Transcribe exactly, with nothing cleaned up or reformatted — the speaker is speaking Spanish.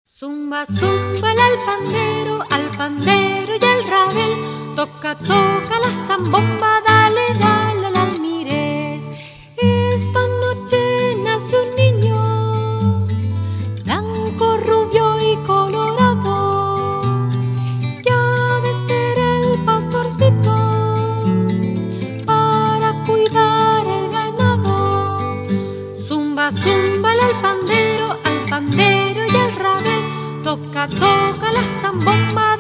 Zumba, zumba al pandero, al pandero y al rabel. Toca, toca la zambomba, dale, dale al almirez. Esta noche nace un niño, blanco, rubio y colorado, que ha de ser el pastorcito para cuidar el ganado. Zumba, zumba al pandero, al pandero y al rabel. Toca, toca la zambomba.